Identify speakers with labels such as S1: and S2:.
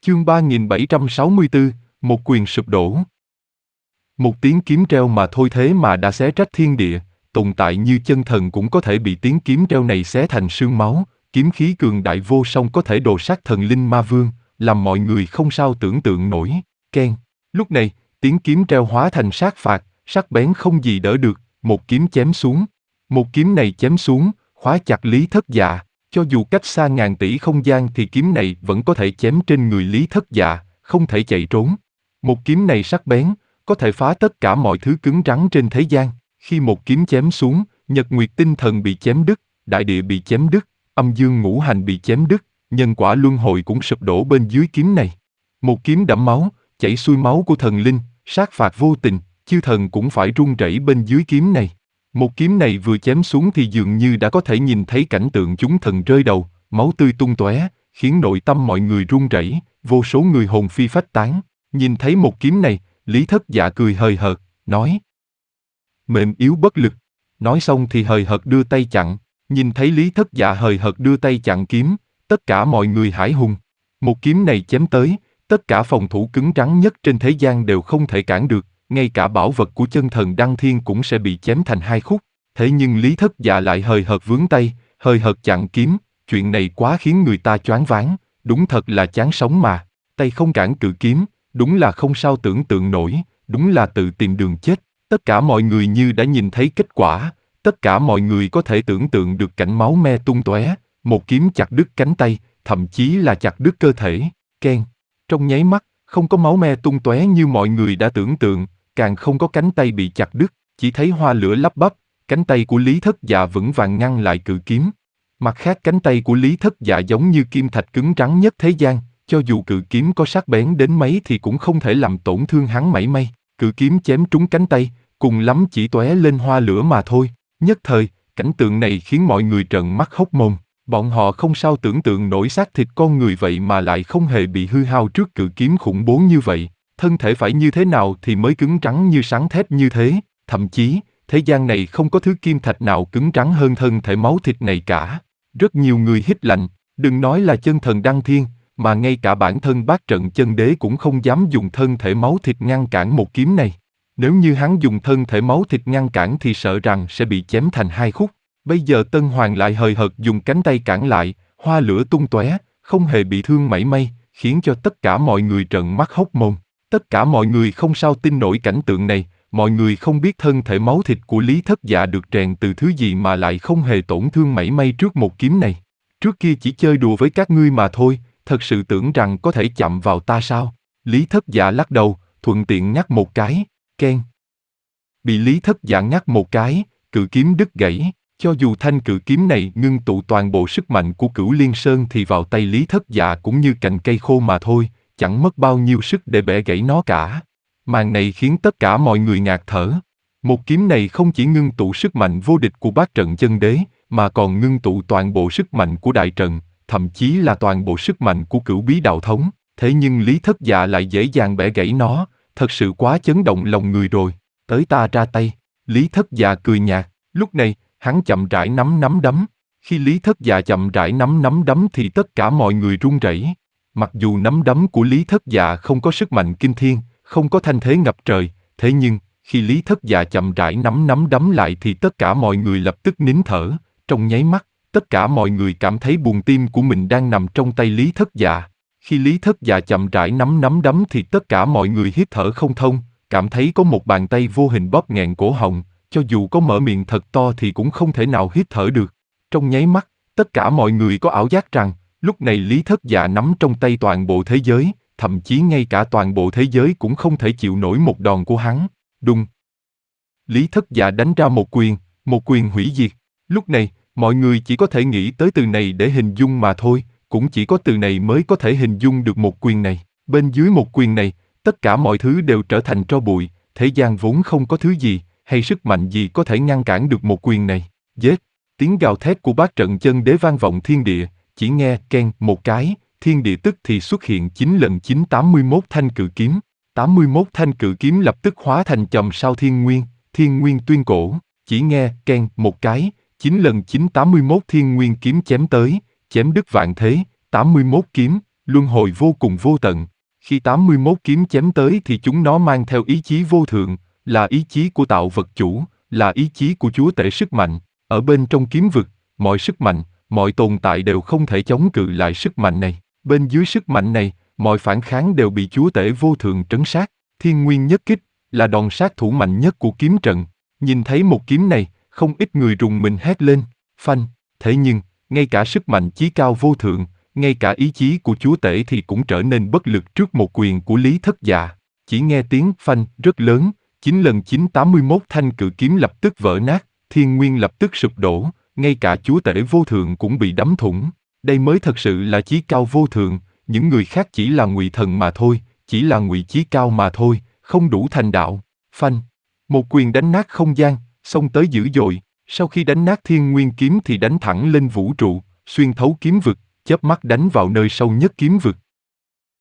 S1: Chương 3764, một quyền sụp đổ. Một tiếng kiếm treo mà thôi thế mà đã xé rách thiên địa, tồn tại như chân thần cũng có thể bị tiếng kiếm treo này xé thành sương máu, kiếm khí cường đại vô song có thể đồ sát thần linh ma vương, làm mọi người không sao tưởng tượng nổi. Keng. Lúc này, tiếng kiếm treo hóa thành sát phạt, sắc bén không gì đỡ được, một kiếm chém xuống. Một kiếm này chém xuống, khóa chặt Lý Thất Dạ. Cho dù cách xa ngàn tỷ không gian thì kiếm này vẫn có thể chém trên người Lý Thất Dạ, không thể chạy trốn. Một kiếm này sắc bén, có thể phá tất cả mọi thứ cứng rắn trên thế gian. Khi một kiếm chém xuống, nhật nguyệt tinh thần bị chém đứt, đại địa bị chém đứt, âm dương ngũ hành bị chém đứt, nhân quả luân hồi cũng sụp đổ bên dưới kiếm này. Một kiếm đẫm máu, chảy xuôi máu của thần linh, sát phạt vô tình, chư thần cũng phải run rẩy bên dưới kiếm này. Một kiếm này vừa chém xuống thì dường như đã có thể nhìn thấy cảnh tượng chúng thần rơi đầu, máu tươi tung tóe, khiến nội tâm mọi người run rẩy, vô số người hồn phi phách tán. Nhìn thấy một kiếm này, Lý Thất Dạ cười hời hợt, nói: mềm yếu bất lực. Nói xong thì hời hợt đưa tay chặn. Nhìn thấy Lý Thất Dạ hời hợt đưa tay chặn kiếm, tất cả mọi người hãi hùng. Một kiếm này chém tới, tất cả phòng thủ cứng rắn nhất trên thế gian đều không thể cản được, ngay cả bảo vật của chân thần Đăng Thiên cũng sẽ bị chém thành hai khúc. Thế nhưng Lý Thất Dạ lại hời hợt vướng tay, hời hợt chặn kiếm, chuyện này quá khiến người ta choáng váng, đúng thật là chán sống mà. Tay không cản cự kiếm, đúng là không sao tưởng tượng nổi, đúng là tự tìm đường chết. Tất cả mọi người như đã nhìn thấy kết quả, tất cả mọi người có thể tưởng tượng được cảnh máu me tung tóe, một kiếm chặt đứt cánh tay, thậm chí là chặt đứt cơ thể. Keng. Trong nháy mắt, không có máu me tung tóe như mọi người đã tưởng tượng, càng không có cánh tay bị chặt đứt, chỉ thấy hoa lửa lắp bắp, cánh tay của Lý Thất Dạ vững vàng ngăn lại cự kiếm. Mặt khác cánh tay của Lý Thất Dạ giống như kim thạch cứng rắn nhất thế gian, cho dù cự kiếm có sắc bén đến mấy thì cũng không thể làm tổn thương hắn mảy may. Cự kiếm chém trúng cánh tay, cùng lắm chỉ tóe lên hoa lửa mà thôi. Nhất thời, cảnh tượng này khiến mọi người trợn mắt hốc mồm. Bọn họ không sao tưởng tượng nổi xác thịt con người vậy mà lại không hề bị hư hao trước cự kiếm khủng bố như vậy. Thân thể phải như thế nào thì mới cứng rắn như sắn thép như thế, thậm chí, thế gian này không có thứ kim thạch nào cứng rắn hơn thân thể máu thịt này cả. Rất nhiều người hít lạnh, đừng nói là chân thần Đăng Thiên, mà ngay cả bản thân Bát Trận Chân Đế cũng không dám dùng thân thể máu thịt ngăn cản một kiếm này. Nếu như hắn dùng thân thể máu thịt ngăn cản thì sợ rằng sẽ bị chém thành hai khúc. Bây giờ Tân Hoàng lại hời hợt dùng cánh tay cản lại, hoa lửa tung tóe, không hề bị thương mảy may, khiến cho tất cả mọi người trợn mắt hốc mồm. Tất cả mọi người không sao tin nổi cảnh tượng này, mọi người không biết thân thể máu thịt của Lý Thất Dạ được rèn từ thứ gì mà lại không hề tổn thương mảy may trước một kiếm này. Trước kia chỉ chơi đùa với các ngươi mà thôi, thật sự tưởng rằng có thể chạm vào ta sao? Lý Thất Dạ lắc đầu, thuận tiện ngắt một cái, keng. Bị Lý Thất Dạ ngắt một cái, cự kiếm đứt gãy. Cho dù thanh cự kiếm này ngưng tụ toàn bộ sức mạnh của Cửu Liên Sơn thì vào tay Lý Thất Dạ cũng như cành cây khô mà thôi, chẳng mất bao nhiêu sức để bẻ gãy nó cả. Màn này khiến tất cả mọi người ngạt thở. Một kiếm này không chỉ ngưng tụ sức mạnh vô địch của Bát Trận Chân Đế, mà còn ngưng tụ toàn bộ sức mạnh của Đại Trận, thậm chí là toàn bộ sức mạnh của Cửu Bí Đạo Thống. Thế nhưng Lý Thất Dạ lại dễ dàng bẻ gãy nó, thật sự quá chấn động lòng người rồi. Tới ta ra tay. Lý Thất Dạ cười nhạt. Lúc này, hắn chậm rãi nắm nắm đấm. Khi Lý Thất Dạ chậm rãi nắm nắm đấm thì tất cả mọi người run rẩy. Mặc dù nắm đấm của Lý Thất Dạ không có sức mạnh kinh thiên, không có thanh thế ngập trời, thế nhưng, khi Lý Thất Dạ chậm rãi nắm nắm đấm lại thì tất cả mọi người lập tức nín thở. Trong nháy mắt, tất cả mọi người cảm thấy buồng tim của mình đang nằm trong tay Lý Thất Dạ. Khi Lý Thất Dạ chậm rãi nắm nắm đấm thì tất cả mọi người hít thở không thông, cảm thấy có một bàn tay vô hình bóp nghẹn cổ họng, cho dù có mở miệng thật to thì cũng không thể nào hít thở được. Trong nháy mắt, tất cả mọi người có ảo giác rằng, lúc này Lý Thất Dạ nắm trong tay toàn bộ thế giới, thậm chí ngay cả toàn bộ thế giới cũng không thể chịu nổi một đòn của hắn. Đùng! Lý Thất Dạ đánh ra một quyền hủy diệt. Lúc này, mọi người chỉ có thể nghĩ tới từ này để hình dung mà thôi, cũng chỉ có từ này mới có thể hình dung được một quyền này. Bên dưới một quyền này, tất cả mọi thứ đều trở thành tro bụi, thế gian vốn không có thứ gì, hay sức mạnh gì có thể ngăn cản được một quyền này. Giết! Tiếng gào thét của Bát Trận Chân Đế vang vọng thiên địa, chỉ nghe keng một cái, thiên địa tức thì xuất hiện 9 lần 9 81 thanh cự kiếm. 81 thanh cự kiếm lập tức hóa thành chòm sao thiên nguyên tuyên cổ. Chỉ nghe keng một cái, 9 lần 9 81 thiên nguyên kiếm chém tới, chém đứt vạn thế, 81 kiếm, luân hồi vô cùng vô tận. Khi 81 kiếm chém tới thì chúng nó mang theo ý chí vô thượng, là ý chí của tạo vật chủ, là ý chí của chúa tể sức mạnh. Ở bên trong kiếm vực, mọi sức mạnh, mọi tồn tại đều không thể chống cự lại sức mạnh này. Bên dưới sức mạnh này, mọi phản kháng đều bị chúa tể vô thượng trấn sát. Thiên nguyên nhất kích là đòn sát thủ mạnh nhất của kiếm trận. Nhìn thấy một kiếm này, không ít người rùng mình hét lên, phanh. Thế nhưng, ngay cả sức mạnh chí cao vô thượng, ngay cả ý chí của chúa tể thì cũng trở nên bất lực trước một quyền của Lý Thất Dạ. Chỉ nghe tiếng phanh rất lớn, 9 lần 981 thanh cự kiếm lập tức vỡ nát, thiên nguyên lập tức sụp đổ, ngay cả chúa tể vô thượng cũng bị đắm thủng. Đây mới thật sự là chí cao vô thượng, những người khác chỉ là ngụy thần mà thôi, chỉ là ngụy chí cao mà thôi, không đủ thành đạo. Phanh, một quyền đánh nát không gian, xông tới dữ dội, sau khi đánh nát thiên nguyên kiếm thì đánh thẳng lên vũ trụ, xuyên thấu kiếm vực, chớp mắt đánh vào nơi sâu nhất kiếm vực.